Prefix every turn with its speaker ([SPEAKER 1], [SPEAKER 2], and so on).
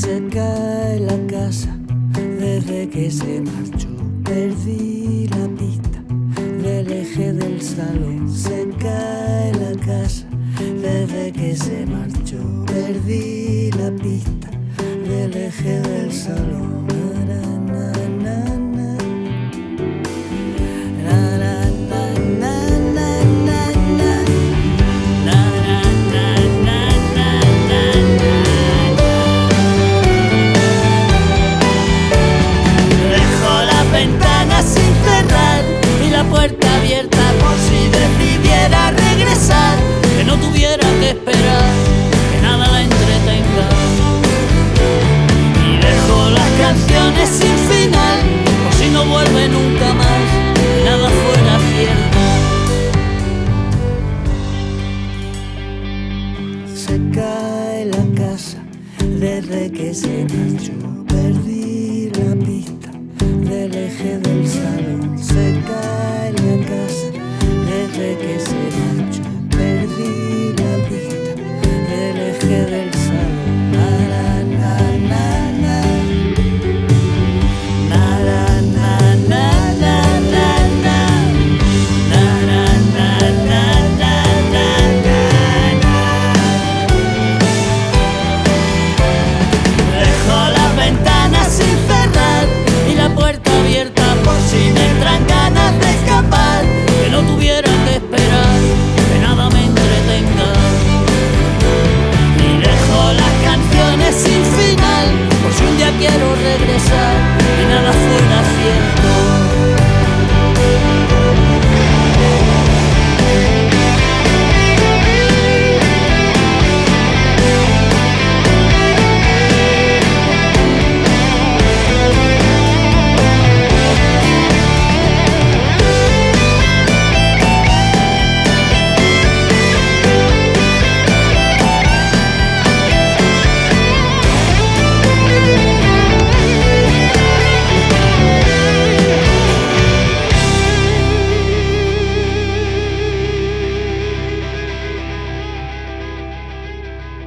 [SPEAKER 1] Se cae la casa desde que se marchó. Perdí la pista del eje del salón. Se cae la casa desde que se marchó. Perdí la pista del eje del salón. Sin cerrar y la puerta abierta por si decidiera regresar, que no tuviera que esperar, que nada la entretenga. Y dejo las canciones sin final por si no vuelve nunca más y nada fuera cierto. Se cae la casa desde que se marchó. Perdí la pista del eje del salón. Se cae la casa desde que se